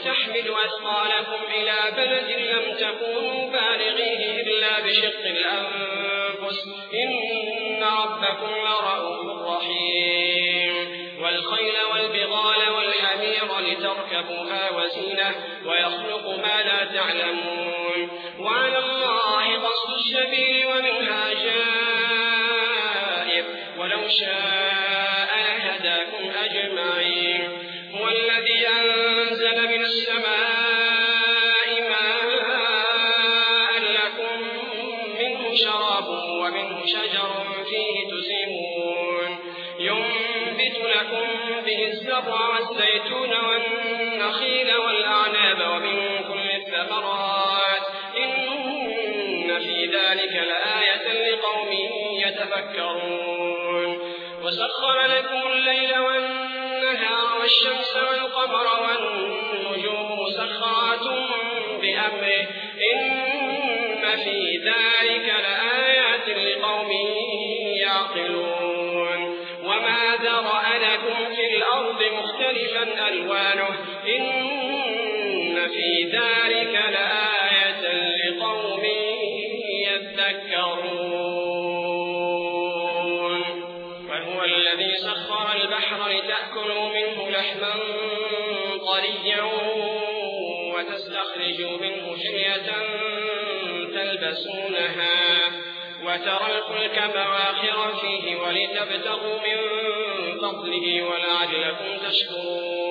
ولتحملوا أثقالكم إلى بلد لم تكونوا بالغيه إلا بشق الأنفس إن ربكم لرءوف رحيم والخيل والبغال والحمير لتركبوها وزينة ويخلق ما لا تعلمون وعلى الله قصد السبيل ومنها جائر ولو شاء لهداكم أجمعين هو الذي أنزل من السماء ماء لكم منه شراب ومنه شجر فيه تسيمون ينبت لكم به الزرع والزيتون والنخيل والأعناب ومن كل الثمرات إن في ذلك لآية لقوم يتفكرون وسخر لكم الليل والنهار والشمس والقمر والنجوم مسخرات بأمره إن في ذلك لآيات لقوم يعقلون وما ذرأ لكم في الأرض مختلفا ألوانه إن في ذلك لآية لقوم يذكرون وهو الذي سخر البحر لتأكلوا منه لحما طريا وتستخرجوا منه حلية تلبسونها وترى الفلك مواخر فيه ولتبتغوا من فضله ولعلكم تشكرون